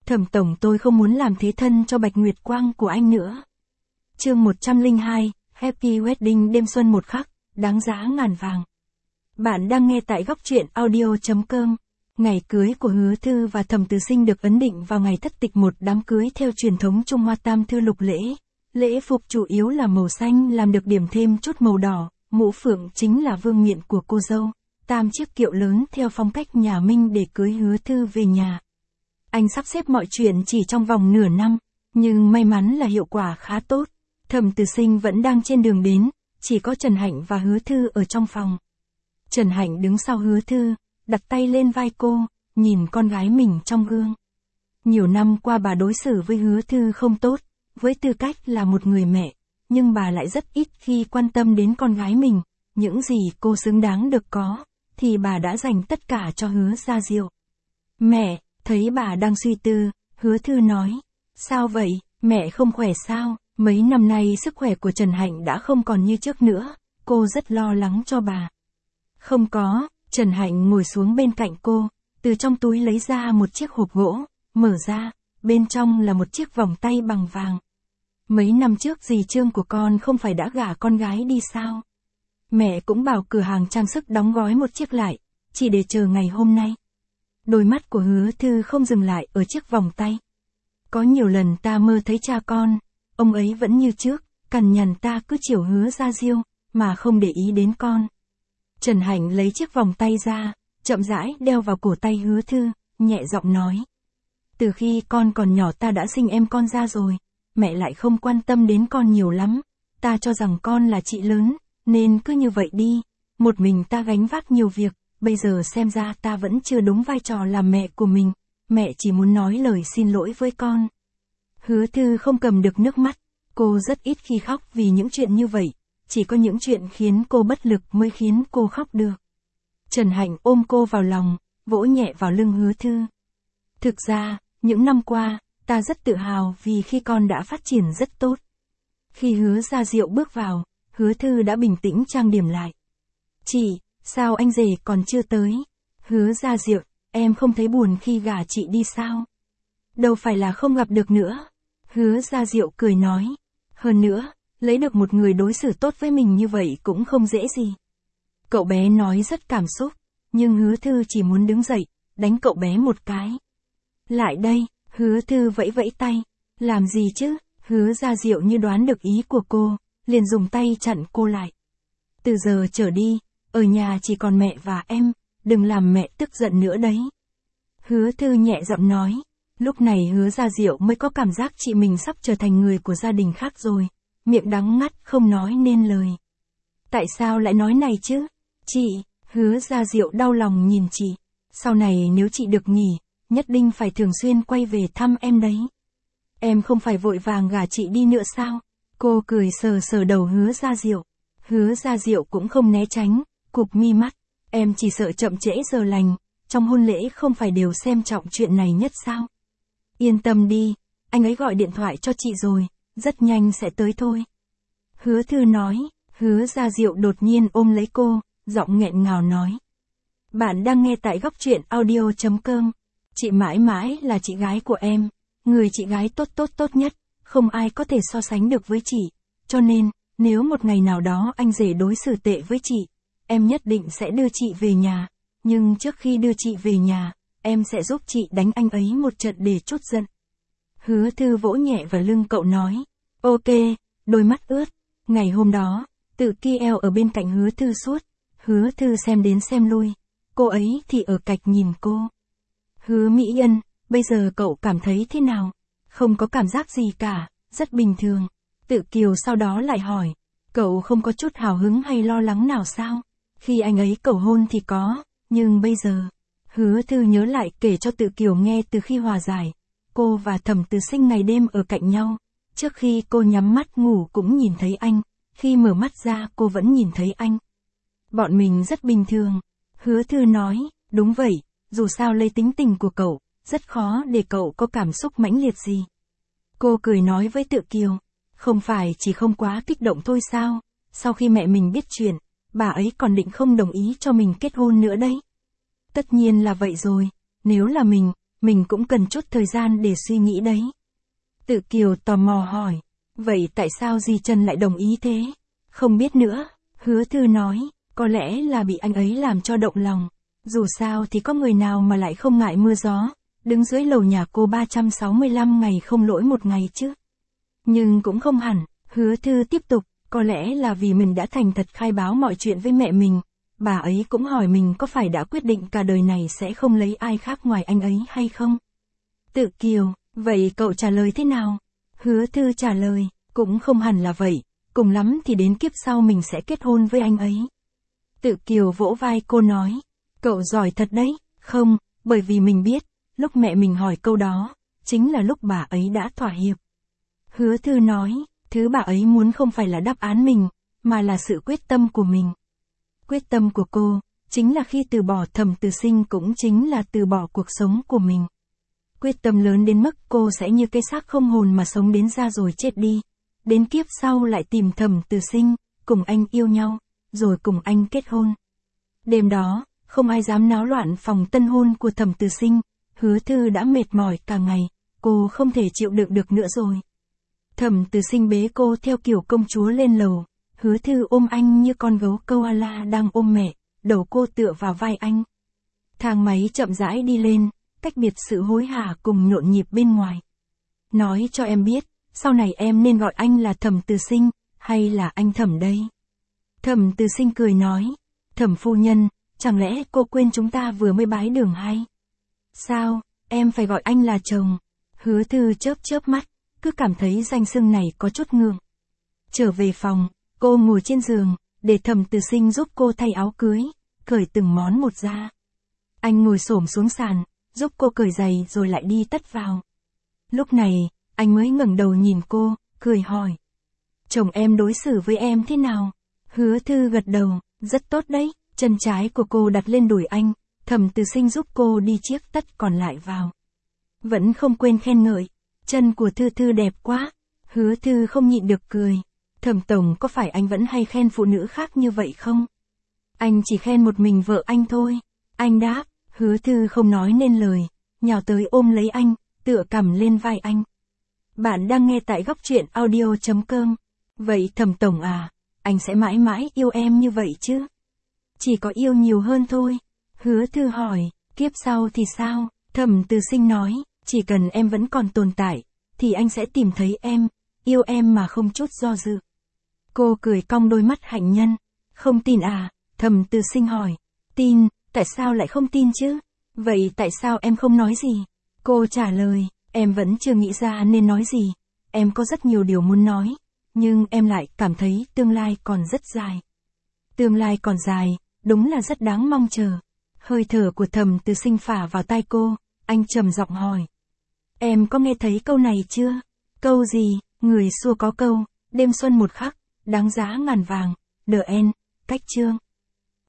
Thẩm tổng, tôi không muốn làm thế thân cho Bạch Nguyệt Quang của anh nữa. Chương 102, Happy Wedding đêm xuân một khắc, đáng giá ngàn vàng. Bạn đang nghe tại góc truyện audio.com. Ngày cưới của Hứa Thư và Thẩm Từ Sinh được ấn định vào ngày thất tịch, một đám cưới theo truyền thống Trung Hoa tam thư lục lễ. Lễ phục chủ yếu là màu xanh, làm được điểm thêm chút màu đỏ, mũ phượng chính là vương miện của cô dâu. Tam chiếc kiệu lớn theo phong cách nhà Minh để cưới Hứa Thư về nhà. Anh sắp xếp mọi chuyện chỉ trong vòng nửa năm, nhưng may mắn là hiệu quả khá tốt. Thẩm Từ Sinh vẫn đang trên đường đến, chỉ có Trần Hạnh và Hứa Thư ở trong phòng. Trần Hạnh đứng sau Hứa Thư, đặt tay lên vai cô, nhìn con gái mình trong gương. Nhiều năm qua bà đối xử với Hứa Thư không tốt, với tư cách là một người mẹ, nhưng bà lại rất ít khi quan tâm đến con gái mình. Những gì cô xứng đáng được có, thì bà đã dành tất cả cho Hứa Gia Diệu. Mẹ, thấy bà đang suy tư, Hứa Thư nói, sao vậy, mẹ không khỏe sao? Mấy năm nay sức khỏe của Trần Hạnh đã không còn như trước nữa, cô rất lo lắng cho bà. Không có, Trần Hạnh ngồi xuống bên cạnh cô, từ trong túi lấy ra một chiếc hộp gỗ, mở ra, bên trong là một chiếc vòng tay bằng vàng. Mấy năm trước dì Trương của con không phải đã gả con gái đi sao? Mẹ cũng bảo cửa hàng trang sức đóng gói một chiếc lại, chỉ để chờ ngày hôm nay. Đôi mắt của Hứa Thư không dừng lại ở chiếc vòng tay. Có nhiều lần ta mơ thấy cha con, ông ấy vẫn như trước, cằn nhằn ta cứ chiều Hứa Gia Diêu, mà không để ý đến con. Trần Hạnh lấy chiếc vòng tay ra, chậm rãi đeo vào cổ tay Hứa Thư, nhẹ giọng nói. Từ khi con còn nhỏ ta đã sinh em con ra rồi, mẹ lại không quan tâm đến con nhiều lắm, ta cho rằng con là chị lớn, nên cứ như vậy đi, một mình ta gánh vác nhiều việc, bây giờ xem ra ta vẫn chưa đúng vai trò làm mẹ của mình, mẹ chỉ muốn nói lời xin lỗi với con. Hứa Thư không cầm được nước mắt, cô rất ít khi khóc vì những chuyện như vậy, chỉ có những chuyện khiến cô bất lực mới khiến cô khóc được. Trần Hạnh ôm cô vào lòng, vỗ nhẹ vào lưng Hứa Thư. Thực ra, những năm qua, ta rất tự hào vì khi con đã phát triển rất tốt. Khi Hứa Gia Diệu bước vào, Hứa Thư đã bình tĩnh trang điểm lại. Chị, sao anh rể còn chưa tới? Hứa Gia Diệu, em không thấy buồn khi gả chị đi sao? Đâu phải là không gặp được nữa. Hứa Gia Diệu cười nói. Hơn nữa, lấy được một người đối xử tốt với mình như vậy cũng không dễ gì. Cậu bé nói rất cảm xúc, nhưng Hứa Thư chỉ muốn đứng dậy, đánh cậu bé một cái. Lại đây, Hứa Thư vẫy vẫy tay. Làm gì chứ? Hứa Gia Diệu như đoán được ý của cô, liền dùng tay chặn cô lại. Từ giờ trở đi, ở nhà chỉ còn mẹ và em, đừng làm mẹ tức giận nữa đấy. Hứa Thư nhẹ giọng nói. Lúc này Hứa Gia Diệu mới có cảm giác chị mình sắp trở thành người của gia đình khác rồi, miệng đắng ngắt không nói nên lời. Tại sao lại nói này chứ? Chị, Hứa Gia Diệu đau lòng nhìn chị. Sau này nếu chị được nghỉ, nhất định phải thường xuyên quay về thăm em đấy. Em không phải vội vàng gả chị đi nữa sao? Cô cười sờ sờ đầu Hứa Gia Diệu. Hứa Gia Diệu cũng không né tránh, cụp mi mắt. Em chỉ sợ chậm trễ giờ lành, trong hôn lễ không phải đều xem trọng chuyện này nhất sao? Yên tâm đi, anh ấy gọi điện thoại cho chị rồi, rất nhanh sẽ tới thôi. Hứa Thư nói. Hứa Gia Diệu đột nhiên ôm lấy cô, giọng nghẹn ngào nói. Bạn đang nghe tại góc truyện audio.com. Chị mãi mãi là chị gái của em, người chị gái tốt nhất, không ai có thể so sánh được với chị. Cho nên, nếu một ngày nào đó anh rể đối xử tệ với chị, em nhất định sẽ đưa chị về nhà. Nhưng trước khi đưa chị về nhà, em sẽ giúp chị đánh anh ấy một trận để trút giận. Hứa Thư vỗ nhẹ vào lưng cậu nói. Ok, đôi mắt ướt. Ngày hôm đó, Tự Kiel ở bên cạnh Hứa Thư suốt. Hứa Thư xem đến xem lui. Cô ấy thì ở cạnh nhìn cô. Hứa Mỹ Ân, bây giờ cậu cảm thấy thế nào? Không có cảm giác gì cả, rất bình thường. Tự Kiều sau đó lại hỏi. Cậu không có chút hào hứng hay lo lắng nào sao? Khi anh ấy cầu hôn thì có, nhưng bây giờ... Hứa Thư nhớ lại kể cho Tự Kiều nghe từ khi hòa giải. Cô và Thẩm Từ Sinh ngày đêm ở cạnh nhau. Trước khi cô nhắm mắt ngủ cũng nhìn thấy anh. Khi mở mắt ra cô vẫn nhìn thấy anh. Bọn mình rất bình thường. Hứa Thư nói, đúng vậy, dù sao lấy tính tình của cậu, rất khó để cậu có cảm xúc mãnh liệt gì. Cô cười nói với Tự Kiều, không phải chỉ không quá kích động thôi sao? Sau khi mẹ mình biết chuyện, bà ấy còn định không đồng ý cho mình kết hôn nữa đấy. Tất nhiên là vậy rồi, nếu là mình, mình cũng cần chút thời gian để suy nghĩ đấy. Tự Kiều tò mò hỏi, vậy tại sao dì Trần lại đồng ý thế? Không biết nữa, Hứa Thư nói, có lẽ là bị anh ấy làm cho động lòng. Dù sao thì có người nào mà lại không ngại mưa gió, đứng dưới lầu nhà cô 365 ngày không lỗi một ngày chứ. Nhưng cũng không hẳn, Hứa Thư tiếp tục, có lẽ là vì mình đã thành thật khai báo mọi chuyện với mẹ mình. Bà ấy cũng hỏi mình có phải đã quyết định cả đời này sẽ không lấy ai khác ngoài anh ấy hay không? Tự Kiều, vậy cậu trả lời thế nào? Hứa Thư trả lời, cũng không hẳn là vậy, cùng lắm thì đến kiếp sau mình sẽ kết hôn với anh ấy. Tự Kiều vỗ vai cô nói, cậu giỏi thật đấy, không, bởi vì mình biết, lúc mẹ mình hỏi câu đó, chính là lúc bà ấy đã thỏa hiệp. Hứa Thư nói, thứ bà ấy muốn không phải là đáp án mình, mà là sự quyết tâm của mình. Quyết tâm của cô, chính là khi từ bỏ Thẩm Từ Sinh cũng chính là từ bỏ cuộc sống của mình. Quyết tâm lớn đến mức cô sẽ như cái xác không hồn mà sống đến già rồi chết đi. Đến kiếp sau lại tìm Thẩm Từ Sinh, cùng anh yêu nhau, rồi cùng anh kết hôn. Đêm đó, không ai dám náo loạn phòng tân hôn của Thẩm Từ Sinh, Hứa Thư đã mệt mỏi cả ngày, cô không thể chịu đựng được nữa rồi. Thẩm Từ Sinh bế cô theo kiểu công chúa lên lầu, Hứa Thư ôm anh như con gấu koala đang ôm mẹ, đầu cô tựa vào vai anh. Thang máy chậm rãi đi lên, cách biệt sự hối hả cùng nhộn nhịp bên ngoài. Nói cho em biết, sau này em nên gọi anh là Thẩm Từ Sinh, hay là anh Thẩm đây? Thẩm Từ Sinh cười nói, Thẩm phu nhân, chẳng lẽ cô quên chúng ta vừa mới bái đường hay? Sao, em phải gọi anh là chồng? Hứa Thư chớp chớp mắt, cứ cảm thấy danh xưng này có chút ngượng. Trở về phòng, cô ngồi trên giường, để Thẩm Từ Sinh giúp cô thay áo cưới, cởi từng món một ra. Anh ngồi xổm xuống sàn, giúp cô cởi giày rồi lại đi tất vào. Lúc này, anh mới ngẩng đầu nhìn cô, cười hỏi. Chồng em đối xử với em thế nào? Hứa Thư gật đầu, rất tốt đấy. Chân trái của cô đặt lên đùi anh, Thẩm Từ Sinh giúp cô đi chiếc tất còn lại vào. Vẫn không quên khen ngợi, chân của Thư Thư đẹp quá. Hứa Thư không nhịn được cười. Thẩm tổng có phải anh vẫn hay khen phụ nữ khác như vậy không? Anh chỉ khen một mình vợ anh thôi. Anh đáp, Hứa Thư không nói nên lời, nhào tới ôm lấy anh, tựa cằm lên vai anh. Bạn đang nghe tại góc truyện audio.com. Vậy Thẩm tổng à, anh sẽ mãi mãi yêu em như vậy chứ? Chỉ có yêu nhiều hơn thôi. Hứa Thư hỏi, kiếp sau thì sao? Thẩm Từ Sinh nói, chỉ cần em vẫn còn tồn tại, thì anh sẽ tìm thấy em, yêu em mà không chút do dự. Cô cười cong đôi mắt hạnh nhân. Không tin à? Thẩm Từ Sinh hỏi. Tin, tại sao lại không tin chứ? Vậy tại sao em không nói gì? Cô trả lời, em vẫn chưa nghĩ ra nên nói gì. Em có rất nhiều điều muốn nói, nhưng em lại cảm thấy tương lai còn rất dài. Tương lai còn dài, đúng là rất đáng mong chờ. Hơi thở của Thẩm Từ Sinh phả vào tai cô, anh trầm giọng hỏi. Em có nghe thấy câu này chưa? Câu gì? Người xưa có câu, đêm xuân một khắc, đáng giá ngàn vàng, The End, Cách Chương.